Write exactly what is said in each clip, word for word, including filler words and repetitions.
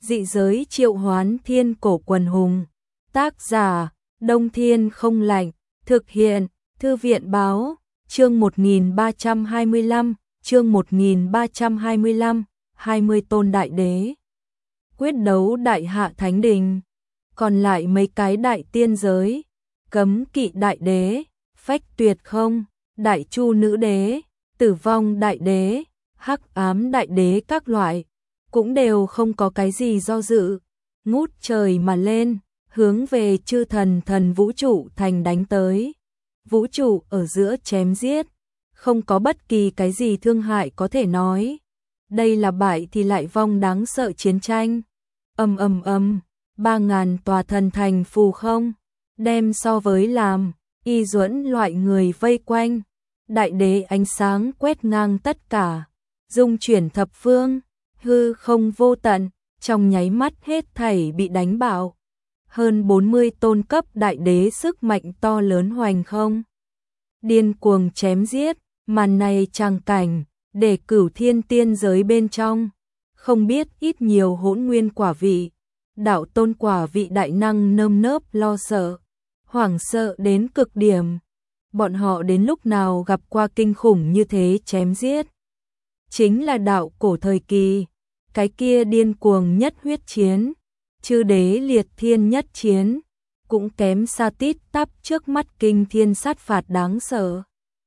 Dị giới triệu hoán thiên cổ quần hùng. Tác giả, Đông Thiên Không Lạnh. Thực hiện, Thư viện báo. Chương một nghìn ba trăm hai mươi lăm, chương một nghìn ba trăm hai mươi lăm, hai mươi tôn đại đế. Quyết đấu đại hạ thánh đình. Còn lại mấy cái đại tiên giới. Cấm kỵ đại đế, phách tuyệt không, đại chu nữ đế, tử vong đại đế, hắc ám đại đế các loại. Cũng đều không có cái gì do dự. Ngút trời mà lên, hướng về chư thần thần vũ trụ thành đánh tới. Vũ trụ ở giữa chém giết, không có bất kỳ cái gì thương hại có thể nói. Đây là bại thì lại vong đáng sợ chiến tranh. Ầm ầm ầm, ba ngàn tòa thần thành phù không, đem so với làm, y duẫn loại người vây quanh. Đại đế ánh sáng quét ngang tất cả, dung chuyển thập phương, hư không vô tận, trong nháy mắt hết thảy bị đánh bạo. Hơn bốn mươi tôn cấp đại đế sức mạnh to lớn hoành không. Điên cuồng chém giết, màn này tràng cảnh, để cửu thiên tiên giới bên trong. Không biết ít nhiều hỗn nguyên quả vị, đạo tôn quả vị đại năng nơm nớp lo sợ, hoảng sợ đến cực điểm. Bọn họ đến lúc nào gặp qua kinh khủng như thế chém giết. Chính là đạo cổ thời kỳ, cái kia điên cuồng nhất huyết chiến, chư đế liệt thiên nhất chiến, cũng kém xa tít tắp trước mắt kinh thiên sát phạt đáng sợ.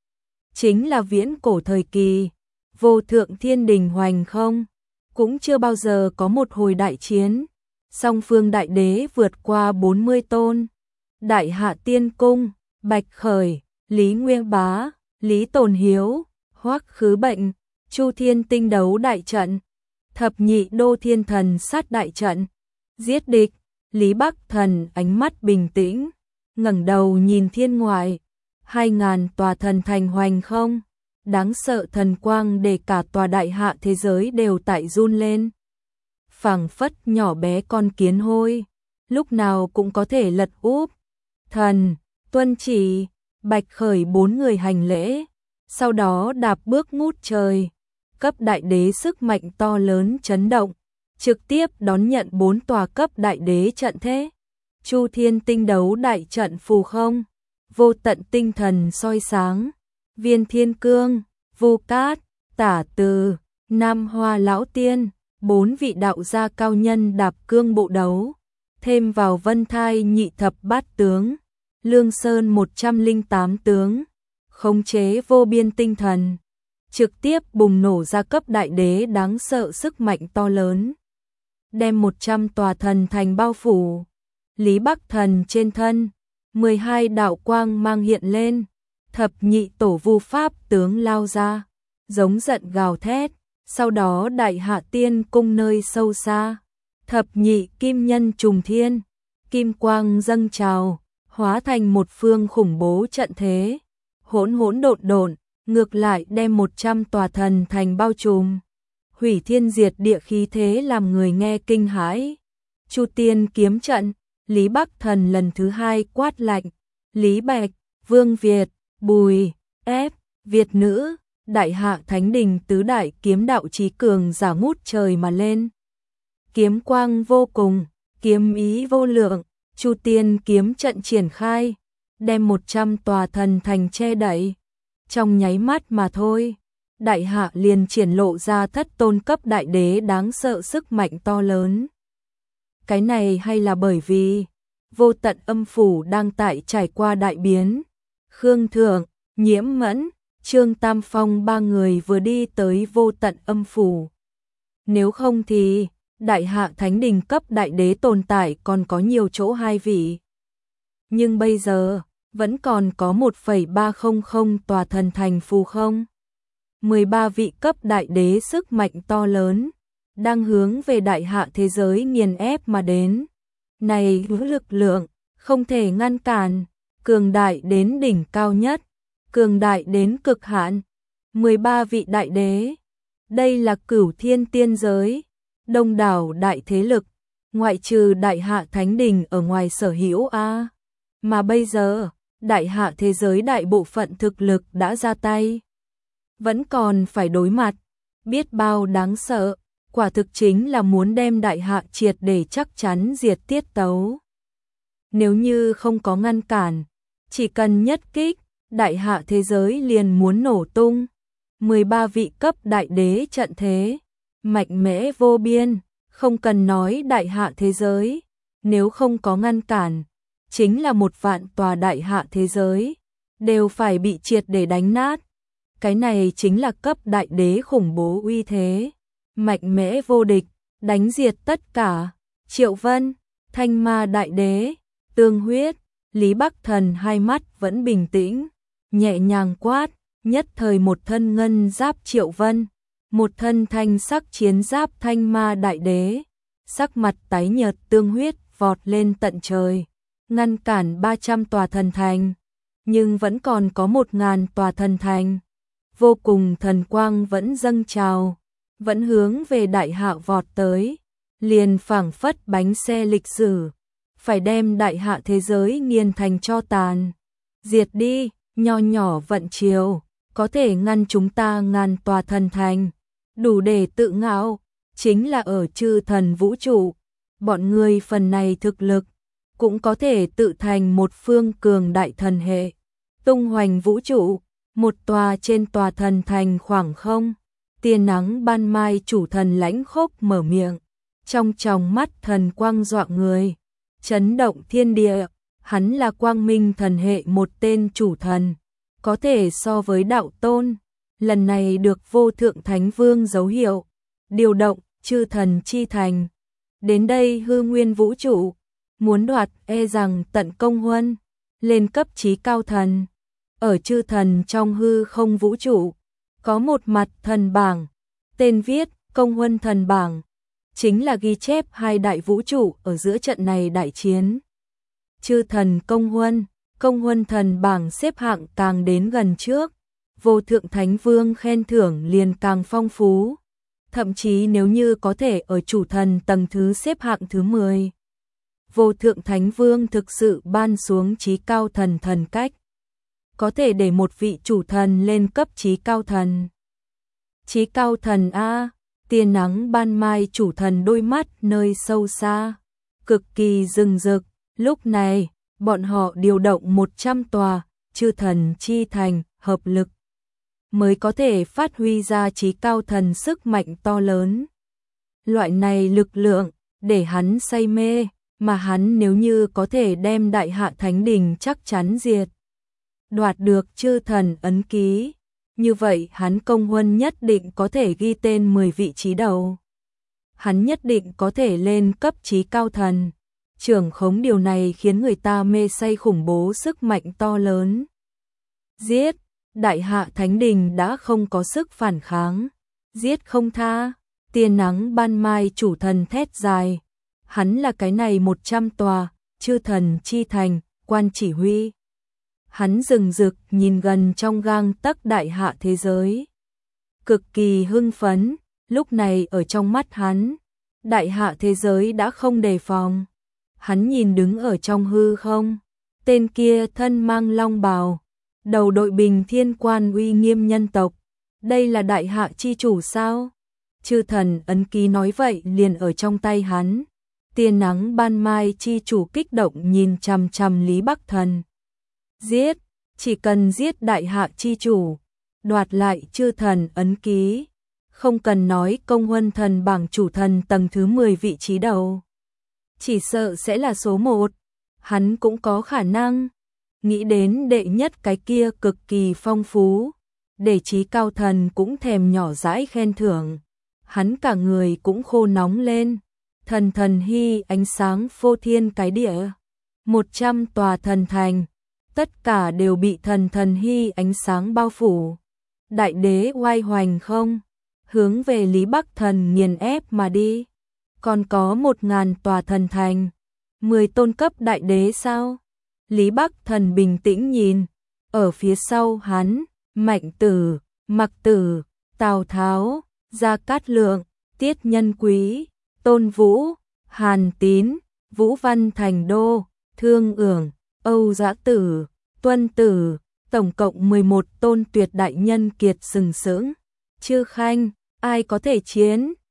Chính là viễn cổ thời kỳ, vô thượng thiên đình hoành không, cũng chưa bao giờ có một hồi đại chiến, song phương đại đế vượt qua bốn mươi tôn. Đại hạ tiên cung, Bạch Khởi, Lý Nguyên Bá, Lý Tồn Hiếu, Hoắc Khứ Bệnh, Chu Thiên tinh đấu đại trận, thập nhị đô thiên thần sát đại trận, giết địch. Lý Bắc Thần ánh mắt bình tĩnh, ngẩng đầu nhìn thiên ngoại, hai ngàn tòa thần thành hoành không, đáng sợ thần quang để cả tòa đại hạ thế giới đều tại run lên. Phảng phất nhỏ bé con kiến hôi, lúc nào cũng có thể lật úp. Thần, tuân chỉ, Bạch Khởi bốn người hành lễ, sau đó đạp bước ngút trời, cấp đại đế sức mạnh to lớn chấn động, trực tiếp đón nhận bốn tòa cấp đại đế trận thế. Chu Thiên tinh đấu đại trận phù không, vô tận tinh thần soi sáng, Viên Thiên Cương, Vu Cát, Tả Từ, Nam Hoa Lão Tiên, bốn vị đạo gia cao nhân đạp cương bộ đấu, thêm vào Vân Thai nhị thập bát tướng, Lương Sơn một trăm linh tám tướng, khống chế vô biên tinh thần, trực tiếp bùng nổ ra cấp đại đế đáng sợ sức mạnh to lớn, đem một trăm tòa thần thành bao phủ. Lý Bắc Thần trên thân, mười hai đạo quang mang hiện lên, thập nhị tổ vu pháp tướng lao ra, giống giận gào thét, sau đó đại hạ tiên cung nơi sâu xa, thập nhị kim nhân trùng thiên, kim quang dâng trào, hóa thành một phương khủng bố trận thế, hỗn hỗn độn độn, ngược lại đem một trăm tòa thần thành bao trùm. Hủy thiên diệt địa khí thế làm người nghe kinh hãi. Chu Tiên kiếm trận, Lý Bắc Thần lần thứ hai quát lạnh, Lý Bạch, Vương Việt, Bùi, Ép, Việt nữ, đại hạ thánh đình tứ đại kiếm đạo chí cường giả ngút trời mà lên. Kiếm quang vô cùng, kiếm ý vô lượng, Chu Tiên kiếm trận triển khai, đem một trăm tòa thần thành che đậy. Trong nháy mắt mà thôi, đại hạ liền triển lộ ra thất tôn cấp đại đế đáng sợ sức mạnh to lớn. Cái này hay là bởi vì vô tận âm phủ đang tại trải qua đại biến. Khương Thượng, Nhiễm Mẫn, Trương Tam Phong ba người vừa đi tới vô tận âm phủ. Nếu không thì đại hạ thánh đình cấp đại đế tồn tại còn có nhiều chỗ hai vị. Nhưng bây giờ vẫn còn có một phẩy ba không không tòa thần thành phù không. mười ba vị cấp đại đế sức mạnh to lớn, đang hướng về đại hạ thế giới nghiền ép mà đến. Này lực lượng, không thể ngăn cản, cường đại đến đỉnh cao nhất, cường đại đến cực hạn. mười ba vị đại đế, đây là cửu thiên tiên giới, đông đảo đại thế lực, ngoại trừ đại hạ thánh đình ở ngoài sở hữu a. Mà bây giờ, đại hạ thế giới đại bộ phận thực lực đã ra tay. Vẫn còn phải đối mặt, biết bao đáng sợ, quả thực chính là muốn đem đại hạ triệt để chắc chắn diệt tiết tấu. Nếu như không có ngăn cản, chỉ cần nhất kích, đại hạ thế giới liền muốn nổ tung. mười ba vị cấp đại đế trận thế, mạnh mẽ vô biên, không cần nói đại hạ thế giới, nếu không có ngăn cản, chính là một vạn tòa đại hạ thế giới, đều phải bị triệt để đánh nát. Cái này chính là cấp đại đế khủng bố uy thế, mạnh mẽ vô địch, đánh diệt tất cả. Triệu Vân, Thanh Ma đại đế, Tương Huyết, Lý Bắc Thần hai mắt vẫn bình tĩnh, nhẹ nhàng quát, nhất thời một thân ngân giáp Triệu Vân, một thân thanh sắc chiến giáp Thanh Ma đại đế, sắc mặt tái nhợt Tương Huyết vọt lên tận trời, ngăn cản ba trăm tòa thần thành, nhưng vẫn còn có một ngàn tòa thần thành. Vô cùng thần quang vẫn dâng trào, vẫn hướng về đại hạ vọt tới, liền phảng phất bánh xe lịch sử, phải đem đại hạ thế giới nghiền thành tro tàn. Diệt đi, nho nhỏ vận chiều, có thể ngăn chúng ta ngàn tòa thần thành, đủ để tự ngạo, chính là ở chư thần vũ trụ, bọn người phần này thực lực, cũng có thể tự thành một phương cường đại thần hệ, tung hoành vũ trụ. Một tòa trên tòa thần thành khoảng không, tia nắng ban mai chủ thần lãnh khốc mở miệng, trong tròng mắt thần quang dọa người, chấn động thiên địa, hắn là quang minh thần hệ một tên chủ thần, có thể so với đạo tôn, lần này được vô thượng thánh vương dấu hiệu, điều động chư thần chi thành, đến đây hư nguyên vũ trụ, muốn đoạt e rằng tận công huân, lên cấp chí cao thần. Ở chư thần trong hư không vũ trụ, có một mặt thần bảng, tên viết công huân thần bảng, chính là ghi chép hai đại vũ trụ ở giữa trận này đại chiến. Chư thần công huân, công huân thần bảng xếp hạng càng đến gần trước, vô thượng thánh vương khen thưởng liền càng phong phú, thậm chí nếu như có thể ở chủ thần tầng thứ xếp hạng thứ mười. Vô thượng thánh vương thực sự ban xuống chí cao thần thần cách, có thể để một vị chủ thần lên cấp chí cao thần. Chí cao thần a, tia nắng ban mai chủ thần đôi mắt nơi sâu xa, cực kỳ rừng rực, lúc này, bọn họ điều động một trăm tòa chư thần chi thành, hợp lực mới có thể phát huy ra chí cao thần sức mạnh to lớn. Loại này lực lượng để hắn say mê, mà hắn nếu như có thể đem đại hạ thánh đình chắc chắn diệt, đoạt được chư thần ấn ký, như vậy hắn công huân nhất định có thể ghi tên mười vị trí đầu. Hắn nhất định có thể lên cấp chí cao thần. Trưởng khống điều này khiến người ta mê say khủng bố sức mạnh to lớn. Giết, đại hạ thánh đình đã không có sức phản kháng. Giết không tha, tia nắng ban mai chủ thần thét dài. Hắn là cái này một trăm tòa, chư thần chi thành, quan chỉ huy. Hắn rừng rực nhìn gần trong gang tấc đại hạ thế giới. Cực kỳ hưng phấn, lúc này ở trong mắt hắn, đại hạ thế giới đã không đề phòng. Hắn nhìn đứng ở trong hư không, tên kia thân mang long bào, đầu đội bình thiên quan uy nghiêm nhân tộc. Đây là đại hạ chi chủ sao? Chư thần ấn ký nói vậy liền ở trong tay hắn. Tia nắng ban mai chi chủ kích động nhìn chằm chằm Lý Bắc Thần. Giết, chỉ cần giết đại hạ chi chủ, đoạt lại chư thần ấn ký, không cần nói công huân thần bảng chủ thần tầng thứ mười vị trí đầu, chỉ sợ sẽ là số một, hắn cũng có khả năng. Nghĩ đến đệ nhất cái kia cực kỳ phong phú, để chí cao thần cũng thèm nhỏ dãi khen thưởng, hắn cả người cũng khô nóng lên. Thần thần hy ánh sáng phô thiên cái địa, một trăm tòa thần thành, tất cả đều bị thần thần hy ánh sáng bao phủ. Đại đế oai hoành không, hướng về Lý Bắc Thần nghiền ép mà đi. Còn có một ngàn tòa thần thành, mười tôn cấp đại đế sao? Lý Bắc Thần bình tĩnh nhìn, ở phía sau hắn, Mạnh Tử, Mặc Tử, Tào Tháo, Gia Cát Lượng, Tiết Nhân Quý, Tôn Vũ, Hàn Tín, Vũ Văn Thành Đô, Thương Ưởng, Âu Dã Tử, Tuân Tử, tổng cộng mười một tôn tuyệt đại nhân kiệt sừng sững. Chư Khanh, ai có thể chiến?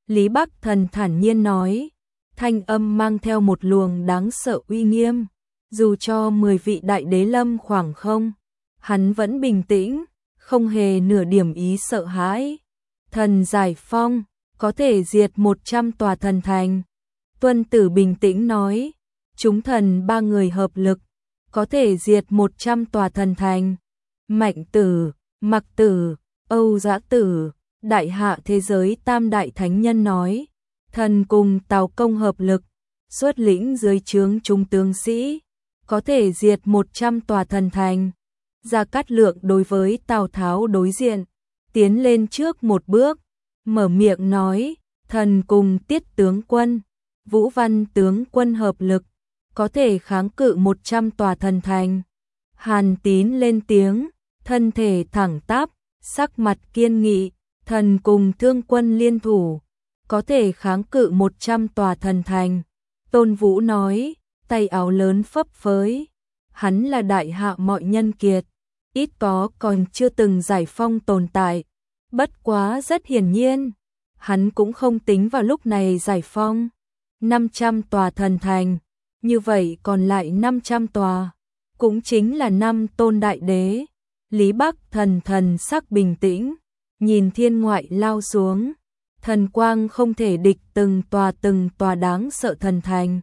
Lý Bắc Thần thản nhiên nói, thanh âm mang theo một luồng đáng sợ uy nghiêm, dù cho mười vị đại đế lâm khoảng không, hắn vẫn bình tĩnh, không hề nửa điểm ý sợ hãi. Thần giải phong, có thể diệt một trăm tòa thần thành. Tuân Tử bình tĩnh nói, chúng thần ba người hợp lực, có thể diệt một trăm tòa thần thành. Mạnh Tử, Mặc Tử, Âu Dã Tử, đại hạ thế giới tam đại thánh nhân nói, thần cùng Tào Công hợp lực, xuất lĩnh dưới trướng trung tướng sĩ, có thể diệt một trăm tòa thần thành. Gia Cát Lượng đối với Tào Tháo đối diện, tiến lên trước một bước, mở miệng nói, thần cùng Tiết tướng quân, Vũ Văn tướng quân hợp lực, có thể kháng cự một trăm tòa thần thành. Hàn Tín lên tiếng, thân thể thẳng tắp, sắc mặt kiên nghị, thần cùng Thương quân liên thủ, có thể kháng cự một trăm tòa thần thành. Tôn Vũ nói, tay áo lớn phấp phới, hắn là đại hạ mọi nhân kiệt, ít có còn chưa từng giải phong tồn tại, bất quá rất hiển nhiên, hắn cũng không tính vào lúc này giải phong năm trăm tòa thần thành, như vậy còn lại năm trăm tòa, cũng chính là năm tôn đại đế. Lý Bắc Thần thần sắc bình tĩnh, nhìn thiên ngoại lao xuống, thần quang không thể địch từng tòa từng tòa đáng sợ thần thành.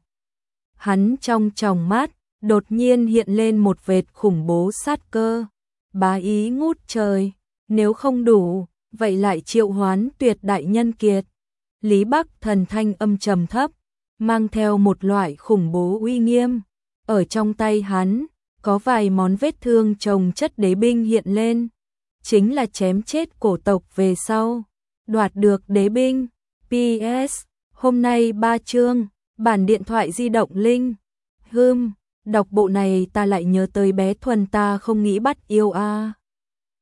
Hắn trong tròng mắt, đột nhiên hiện lên một vệt khủng bố sát cơ, bá ý ngút trời, nếu không đủ, vậy lại triệu hoán tuyệt đại nhân kiệt. Lý Bắc Thần thanh âm trầm thấp, mang theo một loại khủng bố uy nghiêm, ở trong tay hắn, có vài món vết thương chồng chất đế binh hiện lên, chính là chém chết cổ tộc về sau, đoạt được đế binh. pê ét, hôm nay ba chương, bản điện thoại di động Linh. Hừm, đọc bộ này ta lại nhớ tới bé Thuần ta không nghĩ bắt yêu a. À.